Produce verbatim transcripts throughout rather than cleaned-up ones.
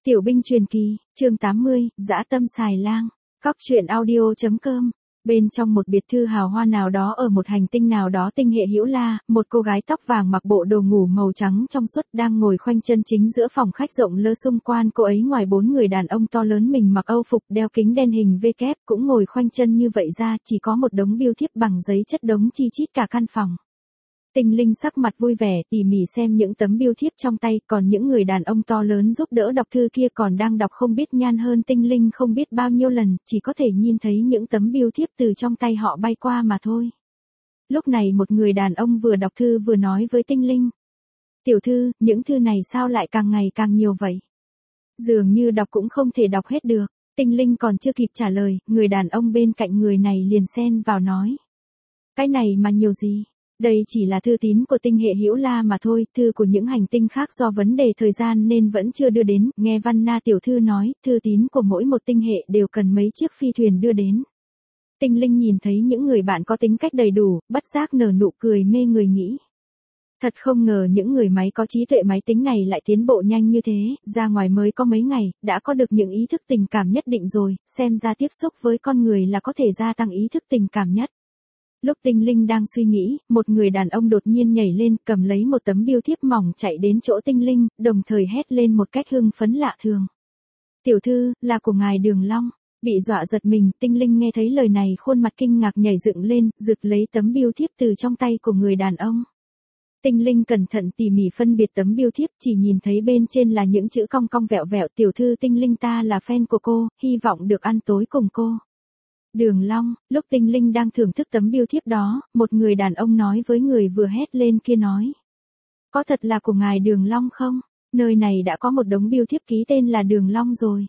Tiểu binh truyền kỳ, chương tám mươi, dã tâm xài lang. Cóc truyện audio chấm com. Bên trong một biệt thự hào hoa nào đó ở một hành tinh nào đó tinh hệ Hữu La, một cô gái tóc vàng mặc bộ đồ ngủ màu trắng trong suốt đang ngồi khoanh chân chính giữa phòng khách rộng lơ xung quanh cô ấy ngoài bốn người đàn ông to lớn mình mặc âu phục đeo kính đen hình V kép cũng ngồi khoanh chân như vậy ra, chỉ có một đống bưu thiếp bằng giấy chất đống chi chít cả căn phòng. Tinh Linh sắc mặt vui vẻ tỉ mỉ xem những tấm bưu thiếp trong tay, còn những người đàn ông to lớn giúp đỡ đọc thư kia còn đang đọc không biết nhan hơn Tinh Linh không biết bao nhiêu lần, chỉ có thể nhìn thấy những tấm bưu thiếp từ trong tay họ bay qua mà thôi. Lúc này một người đàn ông vừa đọc thư vừa nói với Tinh Linh. Tiểu thư, những thư này sao lại càng ngày càng nhiều vậy? Dường như đọc cũng không thể đọc hết được. Tinh Linh còn chưa kịp trả lời, người đàn ông bên cạnh người này liền xen vào nói. Cái này mà nhiều gì? Đây chỉ là thư tín của tinh hệ Hữu La mà thôi, thư của những hành tinh khác do vấn đề thời gian nên vẫn chưa đưa đến, nghe Văn Na tiểu thư nói, thư tín của mỗi một tinh hệ đều cần mấy chiếc phi thuyền đưa đến. Tinh Linh nhìn thấy những người bạn có tính cách đầy đủ, bất giác nở nụ cười mê người nghĩ. Thật không ngờ những người máy có trí tuệ máy tính này lại tiến bộ nhanh như thế, ra ngoài mới có mấy ngày, đã có được những ý thức tình cảm nhất định rồi, xem ra tiếp xúc với con người là có thể gia tăng ý thức tình cảm nhất. Lúc Tinh Linh đang suy nghĩ, một người đàn ông đột nhiên nhảy lên, cầm lấy một tấm bưu thiếp mỏng chạy đến chỗ Tinh Linh, đồng thời hét lên một cách hưng phấn lạ thường. Tiểu thư, là của ngài Đường Long. Bị dọa giật mình, Tinh Linh nghe thấy lời này khuôn mặt kinh ngạc nhảy dựng lên, giật lấy tấm bưu thiếp từ trong tay của người đàn ông. Tinh Linh cẩn thận tỉ mỉ phân biệt tấm bưu thiếp, chỉ nhìn thấy bên trên là những chữ cong cong vẹo vẹo. Tiểu thư Tinh Linh ta là fan của cô, hy vọng được ăn tối cùng cô. Đường Long, lúc Tinh Linh đang thưởng thức tấm bưu thiếp đó, một người đàn ông nói với người vừa hét lên kia nói. Có thật là của ngài Đường Long không? Nơi này đã có một đống bưu thiếp ký tên là Đường Long rồi.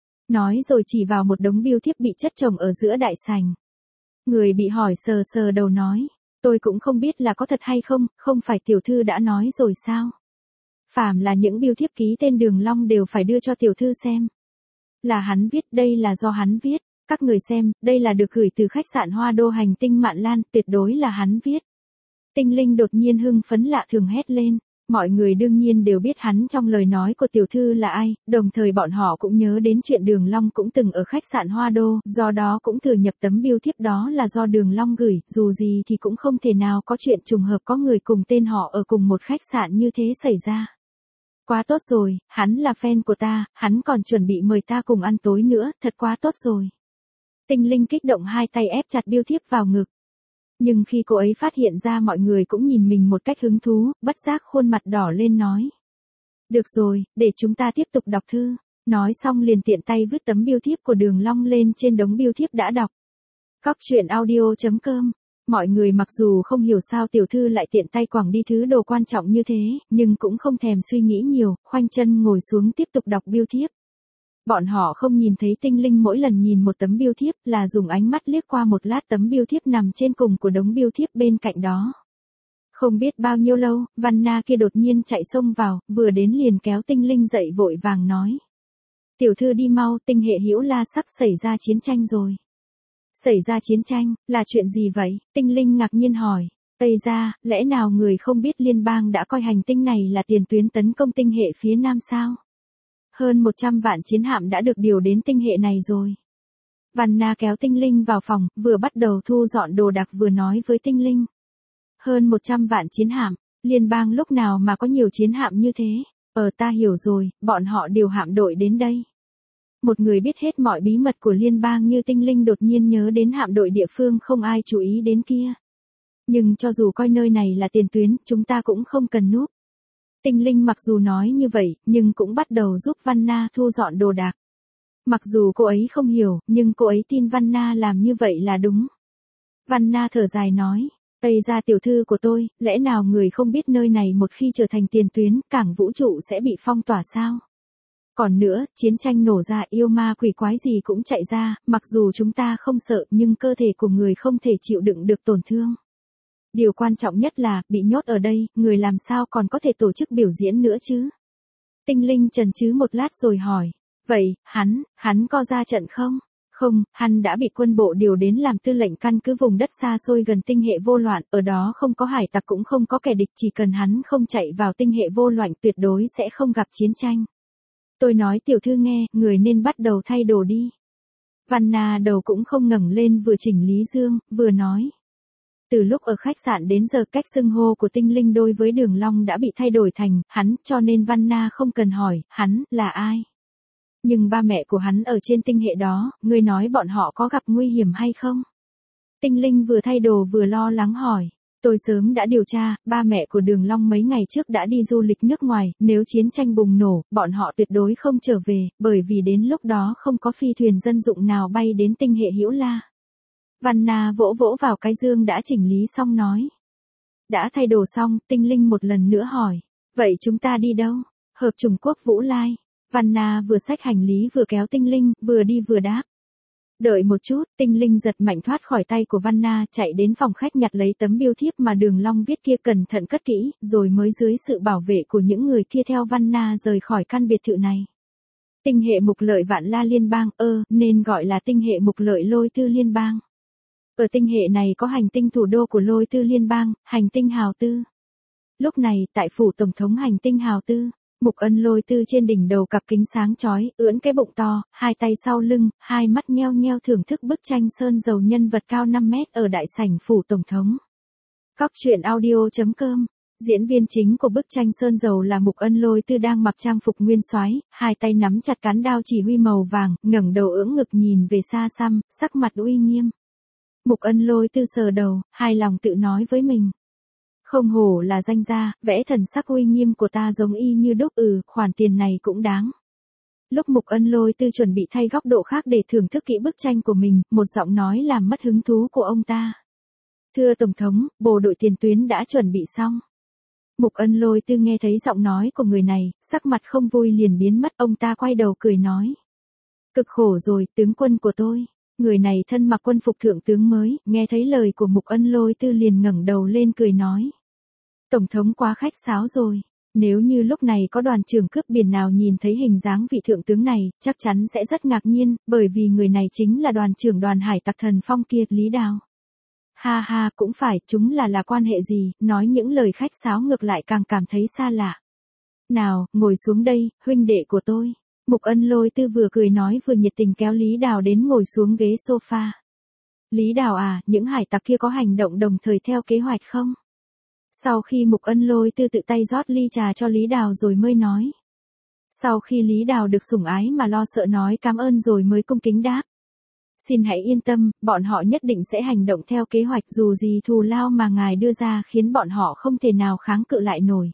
Nói rồi chỉ vào một đống bưu thiếp bị chất chồng ở giữa đại sảnh. Người bị hỏi sờ sờ đầu nói. Tôi cũng không biết là có thật hay không, không phải tiểu thư đã nói rồi sao? Phàm là những bưu thiếp ký tên Đường Long đều phải đưa cho tiểu thư xem. Là hắn viết, đây là do hắn viết. Các người xem, đây là được gửi từ khách sạn Hoa Đô hành tinh Mạn Lan, tuyệt đối là hắn viết. Tinh Linh đột nhiên hưng phấn lạ thường hét lên. Mọi người đương nhiên đều biết hắn trong lời nói của tiểu thư là ai, đồng thời bọn họ cũng nhớ đến chuyện Đường Long cũng từng ở khách sạn Hoa Đô, do đó cũng thừa nhập tấm bưu thiếp đó là do Đường Long gửi, dù gì thì cũng không thể nào có chuyện trùng hợp có người cùng tên họ ở cùng một khách sạn như thế xảy ra. Quá tốt rồi, hắn là fan của ta, hắn còn chuẩn bị mời ta cùng ăn tối nữa, thật quá tốt rồi. Tinh Linh kích động hai tay ép chặt bưu thiếp vào ngực. Nhưng khi cô ấy phát hiện ra mọi người cũng nhìn mình một cách hứng thú, bất giác khuôn mặt đỏ lên nói. Được rồi, để chúng ta tiếp tục đọc thư. Nói xong liền tiện tay vứt tấm bưu thiếp của Đường Long lên trên đống bưu thiếp đã đọc. Cóc truyện audio chấm com. Mọi người mặc dù không hiểu sao tiểu thư lại tiện tay quẳng đi thứ đồ quan trọng như thế, nhưng cũng không thèm suy nghĩ nhiều, khoanh chân ngồi xuống tiếp tục đọc bưu thiếp. Bọn họ không nhìn thấy Tinh Linh mỗi lần nhìn một tấm bưu thiếp là dùng ánh mắt liếc qua một lát tấm bưu thiếp nằm trên cùng của đống bưu thiếp bên cạnh đó. Không biết bao nhiêu lâu, Văn Na kia đột nhiên chạy xông vào, vừa đến liền kéo Tinh Linh dậy vội vàng nói. Tiểu thư đi mau, tinh hệ Hữu La sắp xảy ra chiến tranh rồi. Xảy ra chiến tranh, là chuyện gì vậy? Tinh Linh ngạc nhiên hỏi. Tây ra, lẽ nào người không biết liên bang đã coi hành tinh này là tiền tuyến tấn công tinh hệ phía Nam sao? Hơn một trăm vạn chiến hạm đã được điều đến tinh hệ này rồi. Văn Na kéo Tinh Linh vào phòng, vừa bắt đầu thu dọn đồ đạc vừa nói với Tinh Linh. Hơn một trăm vạn chiến hạm, liên bang lúc nào mà có nhiều chiến hạm như thế? Ờ ta hiểu rồi, bọn họ điều hạm đội đến đây. Một người biết hết mọi bí mật của liên bang như Tinh Linh đột nhiên nhớ đến hạm đội địa phương không ai chú ý đến kia. Nhưng cho dù coi nơi này là tiền tuyến, chúng ta cũng không cần núp. Tinh Linh mặc dù nói như vậy, nhưng cũng bắt đầu giúp Văn Na thu dọn đồ đạc. Mặc dù cô ấy không hiểu, nhưng cô ấy tin Văn Na làm như vậy là đúng. Văn Na thở dài nói, Tây ra tiểu thư của tôi, lẽ nào người không biết nơi này một khi trở thành tiền tuyến, cảng vũ trụ sẽ bị phong tỏa sao? Còn nữa, chiến tranh nổ ra yêu ma quỷ quái gì cũng chạy ra, mặc dù chúng ta không sợ nhưng cơ thể của người không thể chịu đựng được tổn thương. Điều quan trọng nhất là, bị nhốt ở đây, người làm sao còn có thể tổ chức biểu diễn nữa chứ? Tinh Linh chần chừ một lát rồi hỏi, vậy, hắn, hắn có ra trận không? Không, hắn đã bị quân bộ điều đến làm tư lệnh căn cứ vùng đất xa xôi gần tinh hệ vô loạn, ở đó không có hải tặc cũng không có kẻ địch, chỉ cần hắn không chạy vào tinh hệ vô loạn tuyệt đối sẽ không gặp chiến tranh. Tôi nói tiểu thư nghe, người nên bắt đầu thay đồ đi. Văn Na đầu cũng không ngẩng lên vừa chỉnh Lý Dương, vừa nói. Từ lúc ở khách sạn đến giờ cách xưng hô của tinh linh đối với Đường Long đã bị thay đổi thành hắn, cho nên Văn Na không cần hỏi, hắn là ai. Nhưng ba mẹ của hắn ở trên tinh hệ đó, ngươi nói bọn họ có gặp nguy hiểm hay không? Tinh linh vừa thay đồ vừa lo lắng hỏi. Tôi sớm đã điều tra, ba mẹ của Đường Long mấy ngày trước đã đi du lịch nước ngoài, nếu chiến tranh bùng nổ, bọn họ tuyệt đối không trở về, bởi vì đến lúc đó không có phi thuyền dân dụng nào bay đến tinh hệ Hữu La. Văn Na vỗ vỗ vào cái dương đã chỉnh lý xong nói. Đã thay đồ xong, tinh linh một lần nữa hỏi. Vậy chúng ta đi đâu? Hợp chủng quốc Vũ Lai. Văn Na vừa xách hành lý vừa kéo tinh linh, vừa đi vừa đáp. Đợi một chút, tinh linh giật mạnh thoát khỏi tay của Văn Na, chạy đến phòng khách nhặt lấy tấm bưu thiếp mà Đường Long viết kia cẩn thận cất kỹ, rồi mới dưới sự bảo vệ của những người kia theo Văn Na rời khỏi căn biệt thự này. Tinh hệ mục lợi Vạn La Liên bang, ơ, nên gọi là tinh hệ mục lợi Lôi Tư Liên bang. Ở tinh hệ này có hành tinh thủ đô của Lôi Tư Liên bang, hành tinh Hào Tư. Lúc này, tại phủ tổng thống hành tinh Hào Tư, Mục Ân Lôi Tư trên đỉnh đầu cặp kính sáng chói, ưỡn cái bụng to, hai tay sau lưng, hai mắt nheo nheo thưởng thức bức tranh sơn dầu nhân vật cao năm mét ở đại sảnh phủ tổng thống. Cóc truyện audio chấm com. Diễn viên chính của bức tranh sơn dầu là Mục Ân Lôi Tư đang mặc trang phục nguyên soái, hai tay nắm chặt cán đao chỉ huy màu vàng, ngẩng đầu ưỡn ngực nhìn về xa xăm, sắc mặt uy nghiêm. Mục Ân Lôi Tư sờ đầu, hài lòng tự nói với mình. Không hổ là danh gia, vẽ thần sắc uy nghiêm của ta giống y như đúc, ừ, khoản tiền này cũng đáng. Lúc Mục Ân Lôi Tư chuẩn bị thay góc độ khác để thưởng thức kỹ bức tranh của mình, một giọng nói làm mất hứng thú của ông ta. Thưa Tổng thống, bộ đội tiền tuyến đã chuẩn bị xong. Mục Ân Lôi Tư nghe thấy giọng nói của người này, sắc mặt không vui liền biến mất, ông ta quay đầu cười nói. Cực khổ rồi, tướng quân của tôi. Người này thân mặc quân phục thượng tướng mới, nghe thấy lời của Mục Ân Lôi Tư liền ngẩng đầu lên cười nói. Tổng thống quá khách sáo rồi. Nếu như lúc này có đoàn trưởng cướp biển nào nhìn thấy hình dáng vị thượng tướng này, chắc chắn sẽ rất ngạc nhiên, bởi vì người này chính là đoàn trưởng đoàn hải tặc Thần Phong kia, Lý Đào. Ha ha, cũng phải, chúng là là quan hệ gì, nói những lời khách sáo ngược lại càng cảm thấy xa lạ. Nào, ngồi xuống đây, huynh đệ của tôi. Mục Ân Lôi Tư vừa cười nói vừa nhiệt tình kéo Lý Đào đến ngồi xuống ghế sofa. Lý Đào à, những hải tặc kia có hành động đồng thời theo kế hoạch không? Sau khi Mục Ân Lôi Tư tự tay rót ly trà cho Lý Đào rồi mới nói. Sau khi Lý Đào được sủng ái mà lo sợ nói cảm ơn rồi mới cung kính đáp. Xin hãy yên tâm, bọn họ nhất định sẽ hành động theo kế hoạch, dù gì thù lao mà ngài đưa ra khiến bọn họ không thể nào kháng cự lại nổi.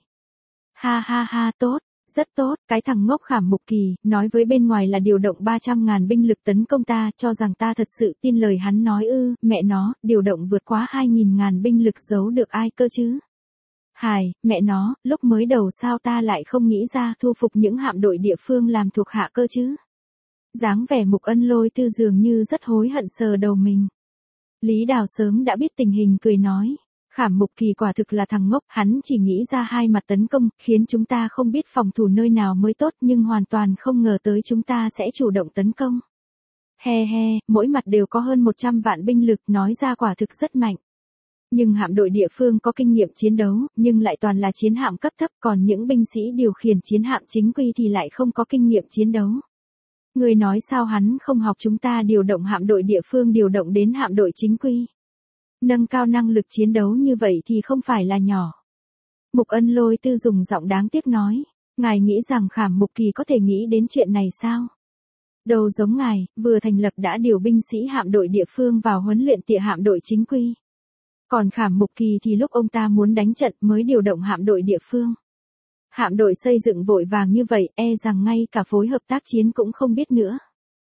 Ha ha ha, tốt. Rất tốt, cái thằng ngốc Khảm Mục Kỳ, nói với bên ngoài là điều động ba trăm ngàn binh lực tấn công ta, cho rằng ta thật sự tin lời hắn nói ư, mẹ nó, điều động vượt quá hai nghìn ngàn binh lực giấu được ai cơ chứ? Hài, mẹ nó, lúc mới đầu sao ta lại không nghĩ ra thu phục những hạm đội địa phương làm thuộc hạ cơ chứ? Dáng vẻ Mục Ân Lôi Tư dường như rất hối hận sờ đầu mình. Lý Đào sớm đã biết tình hình cười nói. Khảm Mục Kỳ quả thực là thằng ngốc, hắn chỉ nghĩ ra hai mặt tấn công, khiến chúng ta không biết phòng thủ nơi nào mới tốt, nhưng hoàn toàn không ngờ tới chúng ta sẽ chủ động tấn công. He he, mỗi mặt đều có hơn một trăm vạn binh lực, nói ra quả thực rất mạnh. Nhưng hạm đội địa phương có kinh nghiệm chiến đấu, nhưng lại toàn là chiến hạm cấp thấp, còn những binh sĩ điều khiển chiến hạm chính quy thì lại không có kinh nghiệm chiến đấu. Người nói sao hắn không học chúng ta điều động hạm đội địa phương điều động đến hạm đội chính quy. Nâng cao năng lực chiến đấu như vậy thì không phải là nhỏ. Mục Ân Lôi Tư dùng giọng đáng tiếc nói. Ngài nghĩ rằng Khảm Mục Kỳ có thể nghĩ đến chuyện này sao? Đâu giống ngài, vừa thành lập đã điều binh sĩ hạm đội địa phương vào huấn luyện tịa hạm đội chính quy. Còn Khảm Mục Kỳ thì lúc ông ta muốn đánh trận mới điều động hạm đội địa phương. Hạm đội xây dựng vội vàng như vậy, e rằng ngay cả phối hợp tác chiến cũng không biết nữa.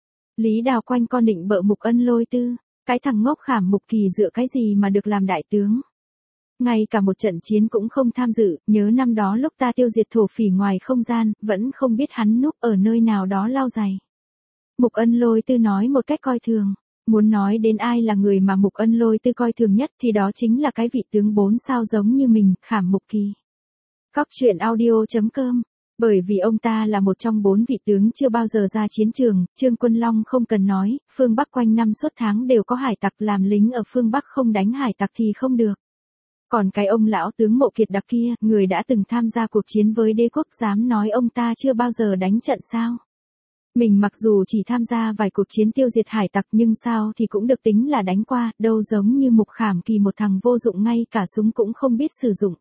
Lý Đào quanh con định bợ Mục Ân Lôi Tư. Cái thằng ngốc Khảm Mục Kỳ dựa cái gì mà được làm đại tướng? Ngay cả một trận chiến cũng không tham dự, nhớ năm đó lúc ta tiêu diệt thổ phỉ ngoài không gian, vẫn không biết hắn núp ở nơi nào đó lau giày. Mục Ân Lôi Tư nói một cách coi thường. Muốn nói đến ai là người mà Mục Ân Lôi Tư coi thường nhất thì đó chính là cái vị tướng bốn sao giống như mình, Khảm Mục Kỳ. Cóc truyện audio chấm com. Bởi vì ông ta là một trong bốn vị tướng chưa bao giờ ra chiến trường, Trương Quân Long không cần nói, phương Bắc quanh năm suốt tháng đều có hải tặc, làm lính ở phương Bắc không đánh hải tặc thì không được. Còn cái ông lão tướng Mộ Kiệt Đặc kia, người đã từng tham gia cuộc chiến với đế quốc, dám nói ông ta chưa bao giờ đánh trận sao? Mình mặc dù chỉ tham gia vài cuộc chiến tiêu diệt hải tặc nhưng sao thì cũng được tính là đánh qua, đâu giống như Mục Khảm Kỳ một thằng vô dụng ngay cả súng cũng không biết sử dụng.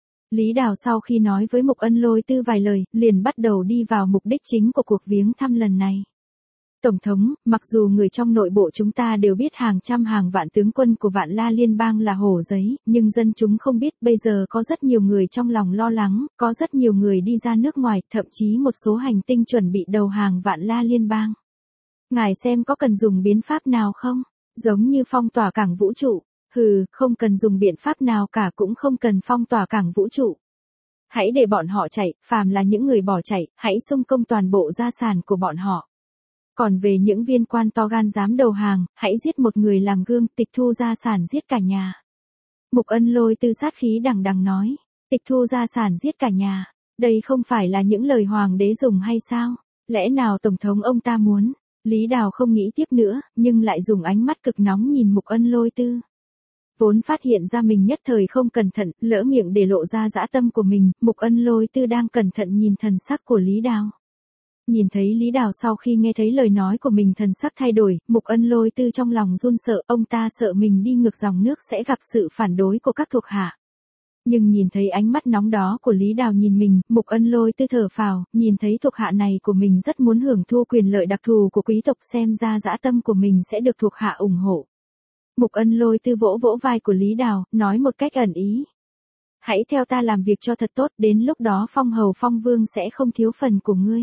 Lý Đào sau khi nói với Mục Ân Lôi Tư vài lời, liền bắt đầu đi vào mục đích chính của cuộc viếng thăm lần này. Tổng thống, mặc dù người trong nội bộ chúng ta đều biết hàng trăm hàng vạn tướng quân của Vạn La Liên bang là hổ giấy, nhưng dân chúng không biết bây giờ có rất nhiều người trong lòng lo lắng, có rất nhiều người đi ra nước ngoài, thậm chí một số hành tinh chuẩn bị đầu hàng Vạn La Liên bang. Ngài xem có cần dùng biện pháp nào không? Giống như phong tỏa cảng vũ trụ. Hừ, không cần dùng biện pháp nào cả, cũng không cần phong tỏa cảng vũ trụ. Hãy để bọn họ chạy, phàm là những người bỏ chạy, hãy xung công toàn bộ gia sản của bọn họ. Còn về những viên quan to gan dám đầu hàng, hãy giết một người làm gương, tịch thu gia sản giết cả nhà. Mục Ân Lôi Tư sát khí đằng đằng nói, tịch thu gia sản giết cả nhà, đây không phải là những lời hoàng đế dùng hay sao? Lẽ nào tổng thống ông ta muốn? Lý Đào không nghĩ tiếp nữa, nhưng lại dùng ánh mắt cực nóng nhìn Mục Ân Lôi Tư. Vốn phát hiện ra mình nhất thời không cẩn thận, lỡ miệng để lộ ra dã tâm của mình, Mục Ân Lôi Tư đang cẩn thận nhìn thần sắc của Lý Đào. Nhìn thấy Lý Đào sau khi nghe thấy lời nói của mình thần sắc thay đổi, Mục Ân Lôi Tư trong lòng run sợ, ông ta sợ mình đi ngược dòng nước sẽ gặp sự phản đối của các thuộc hạ. Nhưng nhìn thấy ánh mắt nóng đó của Lý Đào nhìn mình, Mục Ân Lôi Tư thở phào, nhìn thấy thuộc hạ này của mình rất muốn hưởng thu quyền lợi đặc thù của quý tộc, xem ra dã tâm của mình sẽ được thuộc hạ ủng hộ. Mục Ân Lôi Tư vỗ vỗ vai của Lý Đào, nói một cách ẩn ý. Hãy theo ta làm việc cho thật tốt, đến lúc đó phong hầu phong vương sẽ không thiếu phần của ngươi.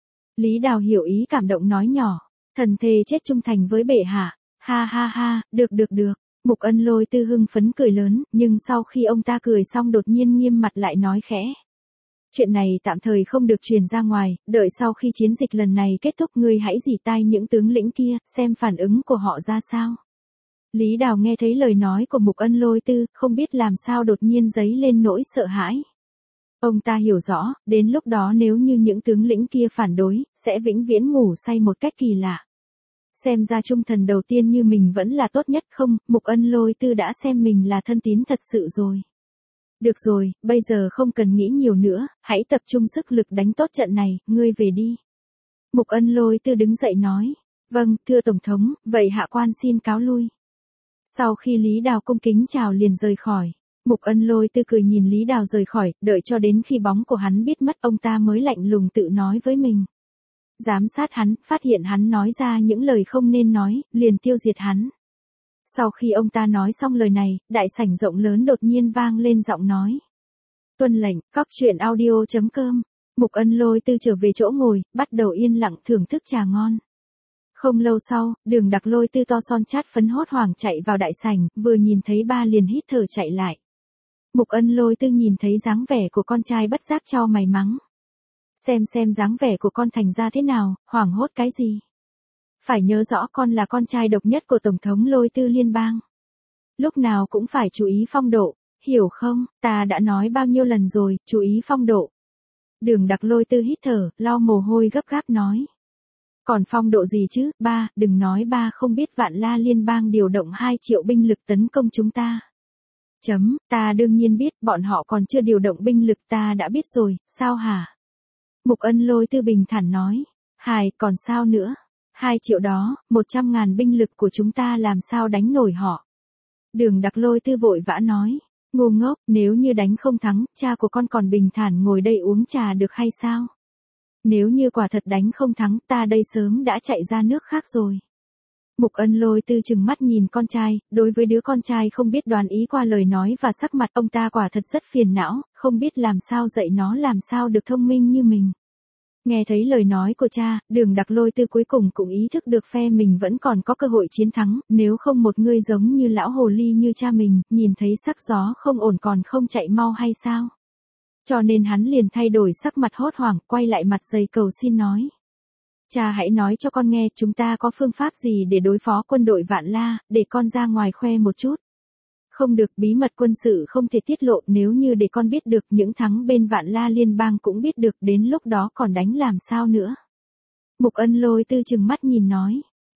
Lý Đào hiểu ý cảm động nói nhỏ, thần thề chết trung thành với bệ hạ, ha ha ha, được được được. Mục Ân Lôi Tư hưng phấn cười lớn, nhưng sau khi ông ta cười xong đột nhiên nghiêm mặt lại nói khẽ. Chuyện này tạm thời không được truyền ra ngoài, đợi sau khi chiến dịch lần này kết thúc ngươi hãy dỉ tai những tướng lĩnh kia, xem phản ứng của họ ra sao. Lý Đào nghe thấy lời nói của Mục Ân Lôi Tư, không biết làm sao đột nhiên dấy lên nỗi sợ hãi. Ông ta hiểu rõ, đến lúc đó nếu như những tướng lĩnh kia phản đối, sẽ vĩnh viễn ngủ say một cách kỳ lạ. Xem ra trung thần đầu tiên như mình vẫn là tốt nhất không, Mục Ân Lôi Tư đã xem mình là thân tín thật sự rồi. Được rồi, bây giờ không cần nghĩ nhiều nữa, hãy tập trung sức lực đánh tốt trận này, ngươi về đi. Mục Ân Lôi Tư đứng dậy nói, vâng, thưa Tổng thống, vậy hạ quan xin cáo lui. Sau khi Lý Đào cung kính chào liền rời khỏi. Mục Ân Lôi Tư cười nhìn Lý Đào rời khỏi, đợi cho đến khi bóng của hắn biết mất ông ta mới lạnh lùng tự nói với mình. Giám sát hắn, phát hiện hắn nói ra những lời không nên nói, liền tiêu diệt hắn. Sau khi ông ta nói xong lời này, đại sảnh rộng lớn đột nhiên vang lên giọng nói. Tuân lệnh, cóc truyện audio chấm com. Mục Ân Lôi Tư trở về chỗ ngồi, bắt đầu yên lặng thưởng thức trà ngon. Không lâu sau, Đường Đặc Lôi Tư to son chát phấn hốt hoảng chạy vào đại sảnh, vừa nhìn thấy ba liền hít thở chạy lại. Mục Ân Lôi Tư nhìn thấy dáng vẻ của con trai bất giác chau mày mắng. Xem xem dáng vẻ của con thành ra thế nào, hoảng hốt cái gì. Phải nhớ rõ con là con trai độc nhất của Tổng thống Lôi Tư liên bang. Lúc nào cũng phải chú ý phong độ, hiểu không, ta đã nói bao nhiêu lần rồi, chú ý phong độ. Đường Đặc Lôi Tư hít thở, lau mồ hôi gấp gáp nói. Còn phong độ gì chứ, ba, đừng nói ba không biết Vạn La Liên bang điều động hai triệu binh lực tấn công chúng ta. Chấm, ta đương nhiên biết, bọn họ còn chưa điều động binh lực ta đã biết rồi, sao hả? Mục Ân Lôi Tư bình thản nói, hài, còn sao nữa? Hai triệu đó, một trăm ngàn binh lực của chúng ta làm sao đánh nổi họ? Đường Đặc Lôi Tư vội vã nói, ngu ngốc, nếu như đánh không thắng, cha của con còn bình thản ngồi đây uống trà được hay sao? Nếu như quả thật đánh không thắng, ta đây sớm đã chạy ra nước khác rồi. Mục Ân Lôi Tư trừng mắt nhìn con trai, đối với đứa con trai không biết đoán ý qua lời nói và sắc mặt ông ta quả thật rất phiền não, không biết làm sao dạy nó làm sao được thông minh như mình. Nghe thấy lời nói của cha, Đường Đặc Lôi Tư cuối cùng cũng ý thức được phe mình vẫn còn có cơ hội chiến thắng, nếu không một người giống như lão hồ ly như cha mình, nhìn thấy sắc gió không ổn còn không chạy mau hay sao? Cho nên hắn liền thay đổi sắc mặt hốt hoảng, quay lại mặt dày cầu xin nói. Cha hãy nói cho con nghe, chúng ta có phương pháp gì để đối phó quân đội Vạn La, để con ra ngoài khoe một chút. Không được, bí mật quân sự không thể tiết lộ, nếu như để con biết được, những thắng bên Vạn La Liên bang cũng biết được, đến lúc đó còn đánh làm sao nữa. Mục Ân Lôi Tư trừng mắt nhìn nói.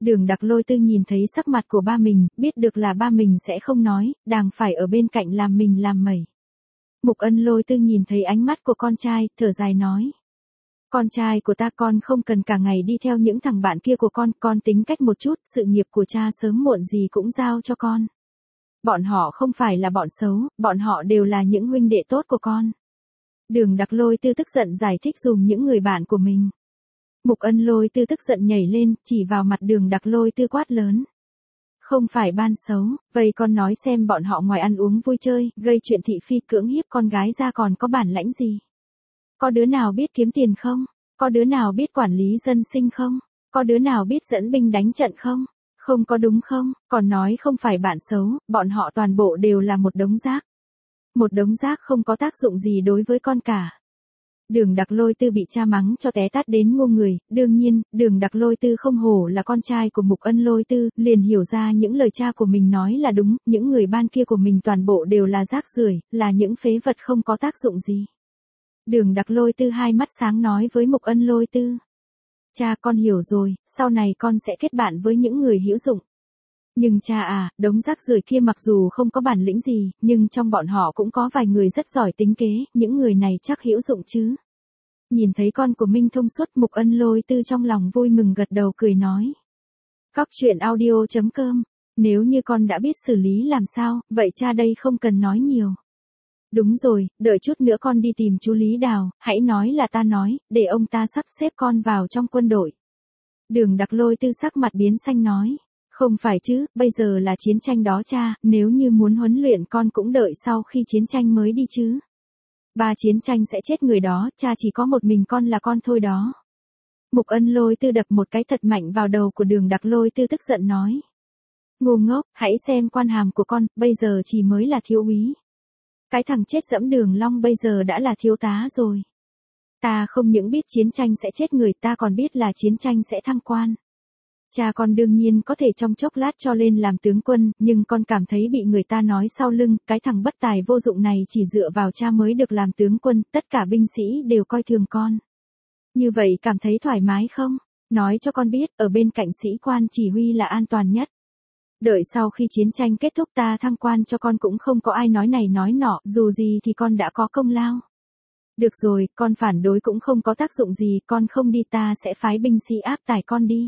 Đường Đặc Lôi Tư nhìn thấy sắc mặt của ba mình, biết được là ba mình sẽ không nói, đàng phải ở bên cạnh làm mình làm mẩy. Mục Ân Lôi Tư nhìn thấy ánh mắt của con trai, thở dài nói. Con trai của ta, con không cần cả ngày đi theo những thằng bạn kia của con, con tính cách một chút, sự nghiệp của cha sớm muộn gì cũng giao cho con. Bọn họ không phải là bọn xấu, bọn họ đều là những huynh đệ tốt của con. Đường Đặc Lôi Tư tức giận giải thích dùm những người bạn của mình. Mục Ân Lôi Tư tức giận nhảy lên, chỉ vào mặt Đường Đặc Lôi Tư quát lớn. Không phải ban xấu, vậy con nói xem bọn họ ngoài ăn uống vui chơi, gây chuyện thị phi cưỡng hiếp con gái ra còn có bản lãnh gì? Có đứa nào biết kiếm tiền không? Có đứa nào biết quản lý dân sinh không? Có đứa nào biết dẫn binh đánh trận không? Không có đúng không? Còn nói không phải bạn xấu, bọn họ toàn bộ đều là một đống rác. Một đống rác không có tác dụng gì đối với con cả. Đường Đặc Lôi Tư bị cha mắng cho té tát đến ngu người, đương nhiên, Đường Đặc Lôi Tư không hổ là con trai của Mục Ân Lôi Tư, liền hiểu ra những lời cha của mình nói là đúng, những người ban kia của mình toàn bộ đều là rác rưởi, là những phế vật không có tác dụng gì. Đường Đặc Lôi Tư hai mắt sáng nói với Mục Ân Lôi Tư. Cha, con hiểu rồi, sau này con sẽ kết bạn với những người hữu dụng. Nhưng cha à, đống rác rưởi kia mặc dù không có bản lĩnh gì, nhưng trong bọn họ cũng có vài người rất giỏi tính kế, những người này chắc hữu dụng chứ. Nhìn thấy con của mình thông suốt, Mục Ân Lôi Tư trong lòng vui mừng gật đầu cười nói. Cóc truyện audio chấm com, nếu như con đã biết xử lý làm sao, vậy cha đây không cần nói nhiều. Đúng rồi, đợi chút nữa con đi tìm chú Lý Đào, hãy nói là ta nói, để ông ta sắp xếp con vào trong quân đội. Đường Đặc Lôi Tư sắc mặt biến xanh nói. Không phải chứ, bây giờ là chiến tranh đó cha, nếu như muốn huấn luyện con cũng đợi sau khi chiến tranh mới đi chứ. Ba chiến tranh sẽ chết người đó, cha chỉ có một mình con là con thôi đó. Mục Ân Lôi Tư đập một cái thật mạnh vào đầu của Đường Đặc Lôi Tư tức giận nói. Ngu ngốc, hãy xem quan hàm của con, bây giờ chỉ mới là thiếu úy. Cái thằng chết dẫm Đường Long bây giờ đã là thiếu tá rồi. Ta không những biết chiến tranh sẽ chết người, ta còn biết là chiến tranh sẽ thăng quan. Cha con đương nhiên có thể trong chốc lát cho lên làm tướng quân, nhưng con cảm thấy bị người ta nói sau lưng, cái thằng bất tài vô dụng này chỉ dựa vào cha mới được làm tướng quân, tất cả binh sĩ đều coi thường con. Như vậy cảm thấy thoải mái không? Nói cho con biết, ở bên cạnh sĩ quan chỉ huy là an toàn nhất. Đợi sau khi chiến tranh kết thúc ta thăng quan cho con cũng không có ai nói này nói nọ, dù gì thì con đã có công lao. Được rồi, con phản đối cũng không có tác dụng gì, con không đi ta sẽ phái binh sĩ áp tải con đi.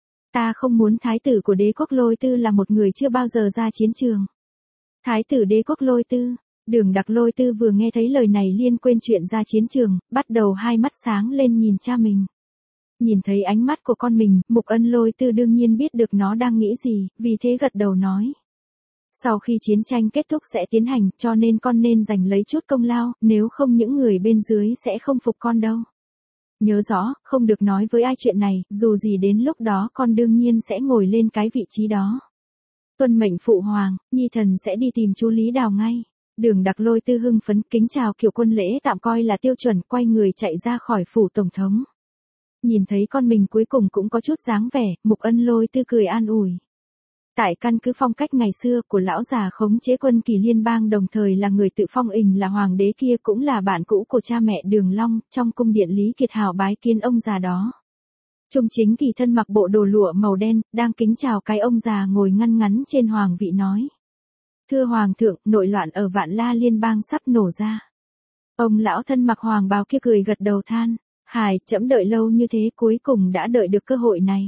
Ta không muốn thái tử của Đế quốc Lôi Tư là một người chưa bao giờ ra chiến trường. Thái tử Đế quốc Lôi Tư, Đường Đặc Lôi Tư vừa nghe thấy lời này liên quên chuyện ra chiến trường, bắt đầu hai mắt sáng lên nhìn cha mình. Nhìn thấy ánh mắt của con mình, Mục Ân Lôi Tư đương nhiên biết được nó đang nghĩ gì, vì thế gật đầu nói. Sau khi chiến tranh kết thúc sẽ tiến hành, cho nên con nên giành lấy chút công lao, nếu không những người bên dưới sẽ không phục con đâu. Nhớ rõ, không được nói với ai chuyện này, dù gì đến lúc đó con đương nhiên sẽ ngồi lên cái vị trí đó. Tuân mệnh phụ hoàng, nhi thần sẽ đi tìm chú Lý Đào ngay. Đường Đặc Lôi Tư hưng phấn, kính chào kiểu quân lễ tạm coi là tiêu chuẩn, quay người chạy ra khỏi phủ tổng thống. Nhìn thấy con mình cuối cùng cũng có chút dáng vẻ, Mục Ân Lôi Tư cười an ủi. Tại căn cứ phong cách ngày xưa của lão già khống chế quân kỳ liên bang đồng thời là người tự phong ình là hoàng đế kia cũng là bạn cũ của cha mẹ Đường Long, trong cung điện Lý Kiệt Hào bái kiến ông già đó. Trung Chính Kỳ thân mặc bộ đồ lụa màu đen, đang kính chào cái ông già ngồi ngăn ngắn trên hoàng vị nói. Thưa hoàng thượng, nội loạn ở Vạn La liên bang sắp nổ ra. Ông lão thân mặc hoàng bào kia cười gật đầu than, hài, trẫm đợi lâu như thế cuối cùng đã đợi được cơ hội này.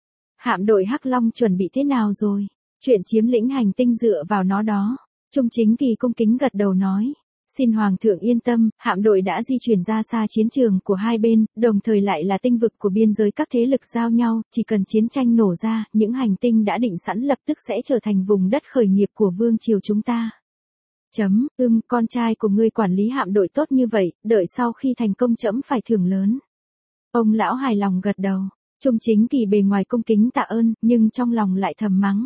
Hạm đội Hắc Long chuẩn bị thế nào rồi? Chuyện chiếm lĩnh hành tinh dựa vào nó đó. Trung Chính Kỳ cung kính gật đầu nói. Xin Hoàng thượng yên tâm, hạm đội đã di chuyển ra xa chiến trường của hai bên, đồng thời lại là tinh vực của biên giới các thế lực giao nhau, chỉ cần chiến tranh nổ ra, những hành tinh đã định sẵn lập tức sẽ trở thành vùng đất khởi nghiệp của vương triều chúng ta. Chấm, ưm, con trai của ngươi quản lý hạm đội tốt như vậy, đợi sau khi thành công trẫm phải thưởng lớn. Ông lão hài lòng gật đầu. Trung Chính Kỳ bề ngoài cung kính tạ ơn, nhưng trong lòng lại thầm mắng.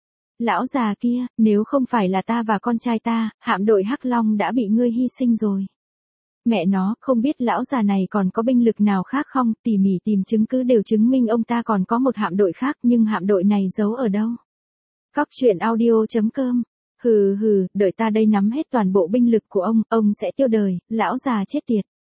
Lão già kia, nếu không phải là ta và con trai ta, hạm đội Hắc Long đã bị ngươi hy sinh rồi. Mẹ nó, không biết lão già này còn có binh lực nào khác không, tỉ mỉ tìm chứng cứ đều chứng minh ông ta còn có một hạm đội khác, nhưng hạm đội này giấu ở đâu? Cóc truyện audio chấm com. Hừ hừ, đợi ta đây nắm hết toàn bộ binh lực của ông, ông sẽ tiêu đời, lão già chết tiệt.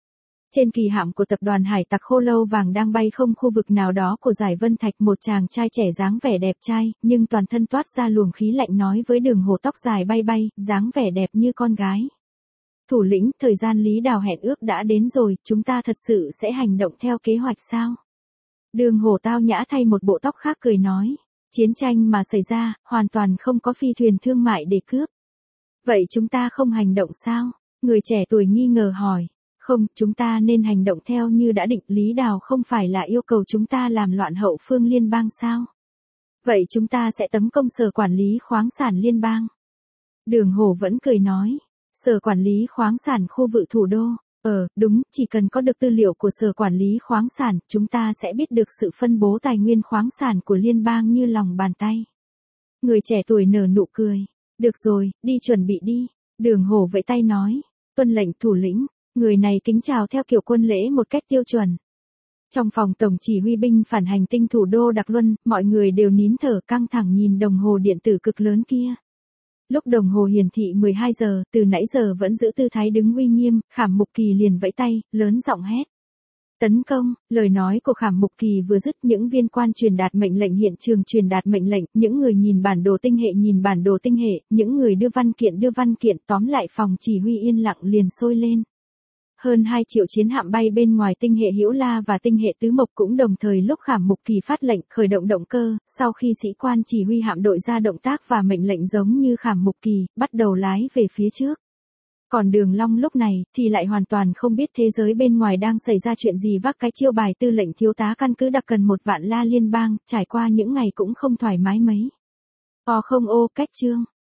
Trên kỳ hạm của tập đoàn hải tặc Khô Lâu Vàng đang bay không khu vực nào đó của Giải Vân Thạch, một chàng trai trẻ dáng vẻ đẹp trai, nhưng toàn thân toát ra luồng khí lạnh nói với Đường Hổ tóc dài bay bay, dáng vẻ đẹp như con gái. Thủ lĩnh, thời gian Lý Đào hẹn ước đã đến rồi, chúng ta thật sự sẽ hành động theo kế hoạch sao? Đường Hổ tao nhã thay một bộ tóc khác cười nói. Chiến tranh mà xảy ra, hoàn toàn không có phi thuyền thương mại để cướp. Vậy chúng ta không hành động sao? Người trẻ tuổi nghi ngờ hỏi. Không, chúng ta nên hành động theo như đã định. Lý Đào không phải là yêu cầu chúng ta làm loạn hậu phương liên bang sao? Vậy chúng ta sẽ tấn công sở quản lý khoáng sản liên bang. Đường Hổ vẫn cười nói. Sở quản lý khoáng sản khu vực thủ đô. Ờ, đúng, chỉ cần có được tư liệu của sở quản lý khoáng sản, chúng ta sẽ biết được sự phân bố tài nguyên khoáng sản của liên bang như lòng bàn tay. Người trẻ tuổi nở nụ cười. Được rồi, đi chuẩn bị đi. Đường Hổ vẫy tay nói. Tuân lệnh thủ lĩnh. Người này kính chào theo kiểu quân lễ một cách tiêu chuẩn. Trong phòng tổng chỉ huy binh phản hành tinh thủ đô Đặc Luân, mọi người đều nín thở căng thẳng nhìn đồng hồ điện tử cực lớn kia. Lúc đồng hồ hiển thị mười hai giờ, từ nãy giờ vẫn giữ tư thái đứng uy nghiêm, Khảm Mục Kỳ liền vẫy tay, lớn giọng hét. Tấn công, lời nói của Khảm Mục Kỳ vừa dứt, những viên quan truyền đạt mệnh lệnh hiện trường truyền đạt mệnh lệnh, những người nhìn bản đồ tinh hệ nhìn bản đồ tinh hệ, những người đưa văn kiện đưa văn kiện, tóm lại phòng chỉ huy yên lặng liền sôi lên. Hơn hai triệu chiến hạm bay bên ngoài tinh hệ Hữu La và tinh hệ Tứ Mộc cũng đồng thời lúc Khảm Mục Kỳ phát lệnh khởi động động cơ, sau khi sĩ quan chỉ huy hạm đội ra động tác và mệnh lệnh giống như Khảm Mục Kỳ, bắt đầu lái về phía trước. Còn Đường Long lúc này thì lại hoàn toàn không biết thế giới bên ngoài đang xảy ra chuyện gì, vác cái chiêu bài tư lệnh thiếu tá căn cứ đặc cần một vạn la liên bang, trải qua những ngày cũng không thoải mái mấy. O không ô, cách chương.